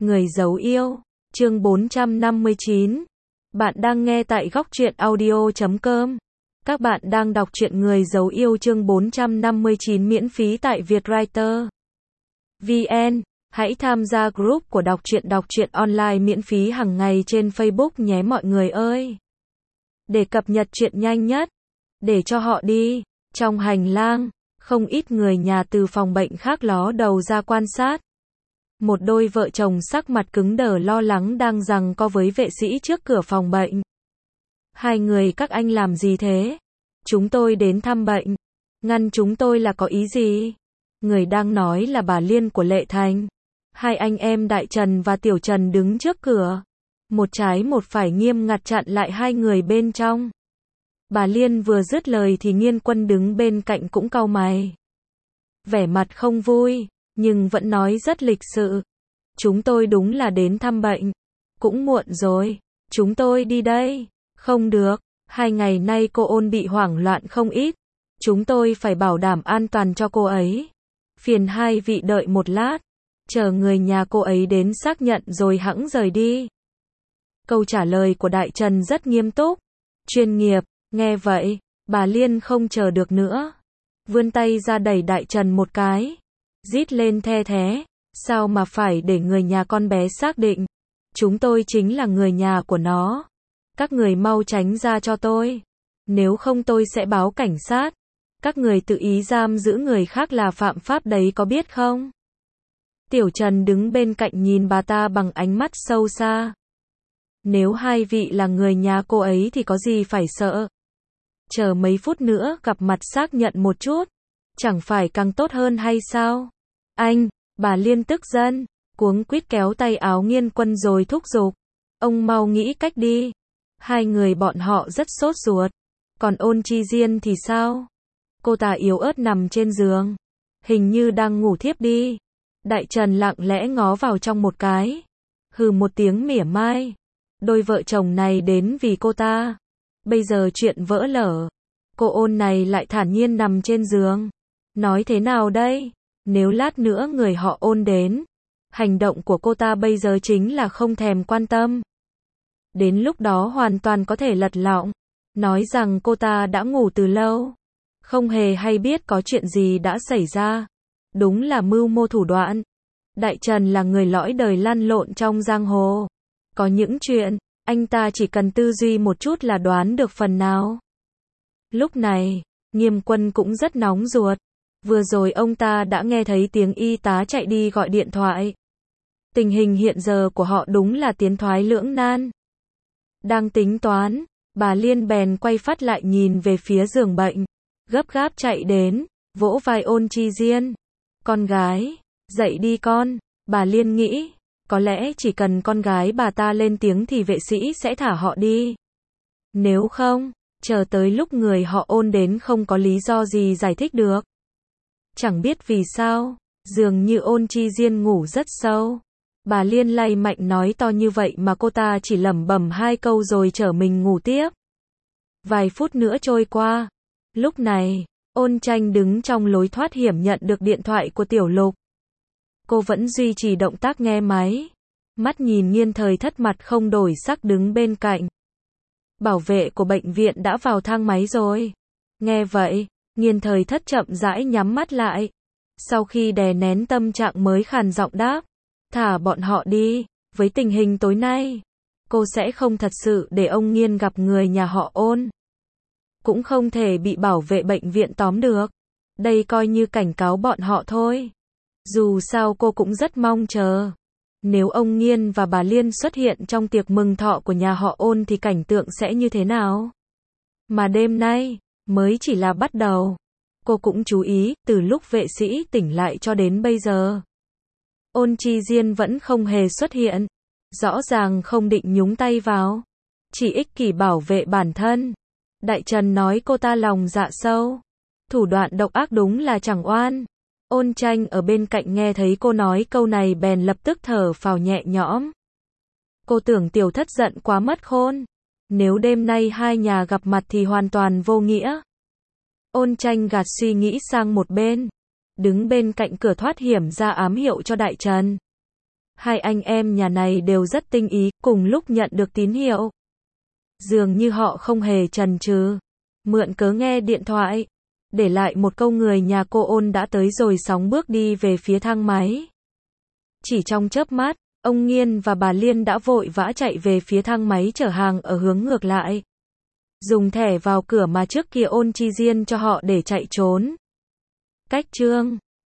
Người giấu yêu, chương 459. Bạn đang nghe tại góc truyện audio.com. Các bạn đang đọc truyện Người giấu yêu chương 459 miễn phí tại Vietwriter VN. Hãy tham gia group của đọc truyện online miễn phí hàng ngày trên Facebook nhé mọi người ơi. Để cập nhật chuyện nhanh nhất, để cho họ đi. Trong hành lang, không ít người nhà từ phòng bệnh khác ló đầu ra quan sát. Một đôi vợ chồng sắc mặt cứng đờ lo lắng đang giằng co với vệ sĩ trước cửa phòng bệnh. Hai người các anh làm gì thế? Chúng tôi đến thăm bệnh. Ngăn chúng tôi là có ý gì? Người đang nói là bà Liên của Lệ Thành. Hai anh em Đại Trần và Tiểu Trần đứng trước cửa. Một trái một phải nghiêm ngặt chặn lại hai người bên trong. Bà Liên vừa dứt lời thì Nghiên Quân đứng bên cạnh cũng cau mày. Vẻ mặt không vui, nhưng vẫn nói rất lịch sự. Chúng tôi đúng là đến thăm bệnh. Cũng muộn rồi, chúng tôi đi đây. Không được, 2 ngày nay cô Ôn bị hoảng loạn không ít. Chúng tôi phải bảo đảm an toàn cho cô ấy. Phiền hai vị đợi một lát. Chờ người nhà cô ấy đến xác nhận rồi hẵng rời đi. Câu trả lời của Đại Trần rất nghiêm túc, chuyên nghiệp. Nghe vậy, bà Liên không chờ được nữa. Vươn tay ra đẩy Đại Trần một cái. Rít lên the thé. Sao mà phải để người nhà con bé xác định? Chúng tôi chính là người nhà của nó. Các người mau tránh ra cho tôi. Nếu không tôi sẽ báo cảnh sát. Các người tự ý giam giữ người khác là phạm pháp đấy có biết không? Tiểu Trần đứng bên cạnh nhìn bà ta bằng ánh mắt sâu xa. Nếu hai vị là người nhà cô ấy thì có gì phải sợ? Chờ mấy phút nữa gặp mặt xác nhận một chút. Chẳng phải càng tốt hơn hay sao? Anh, bà Liên tức giận, cuống quýt kéo tay áo Nghiên Quân rồi thúc giục. Ông mau nghĩ cách đi. Hai người bọn họ rất sốt ruột. Còn Ôn Chi Diên thì sao? Cô ta yếu ớt nằm trên giường. Hình như đang ngủ thiếp đi. Đại Trần lặng lẽ ngó vào trong một cái. Hừ một tiếng mỉa mai. Đôi vợ chồng này đến vì cô ta. Bây giờ chuyện vỡ lở. Cô Ôn này lại thản nhiên nằm trên giường. Nói thế nào đây? Nếu lát nữa người họ Ôn đến. Hành động của cô ta bây giờ chính là không thèm quan tâm. Đến lúc đó hoàn toàn có thể lật lọng. Nói rằng cô ta đã ngủ từ lâu. Không hề hay biết có chuyện gì đã xảy ra. Đúng là mưu mô thủ đoạn. Đại Trần là người lõi đời lăn lộn trong giang hồ. Có những chuyện, anh ta chỉ cần tư duy một chút là đoán được phần nào. Lúc này, Nghiêm Quân cũng rất nóng ruột. Vừa rồi ông ta đã nghe thấy tiếng y tá chạy đi gọi điện thoại. Tình hình hiện giờ của họ đúng là tiến thoái lưỡng nan. Đang tính toán, bà Liên bèn quay phát lại nhìn về phía giường bệnh. Gấp gáp chạy đến, vỗ vai Ôn Chi Diên. Con gái, dậy đi con. Bà Liên nghĩ, có lẽ chỉ cần con gái bà ta lên tiếng thì vệ sĩ sẽ thả họ đi. Nếu không, chờ tới lúc người họ Ôn đến không có lý do gì giải thích được. Chẳng biết vì sao, dường như Ôn Chi Diên ngủ rất sâu. Bà Liên lay mạnh nói to như vậy mà cô ta chỉ lẩm bẩm 2 câu rồi trở mình ngủ tiếp. Vài phút nữa trôi qua. Lúc này, Ôn Tranh đứng trong lối thoát hiểm nhận được điện thoại của Tiểu Lục. Cô vẫn duy trì động tác nghe máy. Mắt nhìn Nghiên Thời Thất mặt không đổi sắc đứng bên cạnh. Bảo vệ của bệnh viện đã vào thang máy rồi. Nghe vậy, Nghiên Thời Thất chậm rãi nhắm mắt lại. Sau khi đè nén tâm trạng mới khàn giọng đáp. Thả bọn họ đi, với tình hình tối nay. Cô sẽ không thật sự để ông Nghiên gặp người nhà họ Ôn. Cũng không thể bị bảo vệ bệnh viện tóm được. Đây coi như cảnh cáo bọn họ thôi. Dù sao cô cũng rất mong chờ. Nếu ông Nghiên và bà Liên xuất hiện trong tiệc mừng thọ của nhà họ Ôn thì cảnh tượng sẽ như thế nào? Mà đêm nay, mới chỉ là bắt đầu. Cô cũng chú ý, từ lúc vệ sĩ tỉnh lại cho đến bây giờ. Ôn Chi Diên vẫn không hề xuất hiện. Rõ ràng không định nhúng tay vào. Chỉ ích kỷ bảo vệ bản thân. Đại Trần nói cô ta lòng dạ sâu. Thủ đoạn độc ác đúng là chẳng oan. Ôn Tranh ở bên cạnh nghe thấy cô nói câu này bèn lập tức thở phào nhẹ nhõm. Cô tưởng Tiểu Thất giận quá mất khôn. Nếu đêm nay hai nhà gặp mặt thì hoàn toàn vô nghĩa. Ôn Tranh gạt suy nghĩ sang một bên. Đứng bên cạnh cửa thoát hiểm ra ám hiệu cho Đại Trần. Hai anh em nhà này đều rất tinh ý, cùng lúc nhận được tín hiệu. Dường như họ không hề chần chừ, mượn cớ nghe điện thoại, để lại một câu người nhà cô Ôn đã tới rồi sóng bước đi về phía thang máy. Chỉ trong chớp mắt, ông Nghiên và bà Liên đã vội vã chạy về phía thang máy chở hàng ở hướng ngược lại. Dùng thẻ vào cửa mà trước kia Ôn chi riêng cho họ để chạy trốn. Cách chương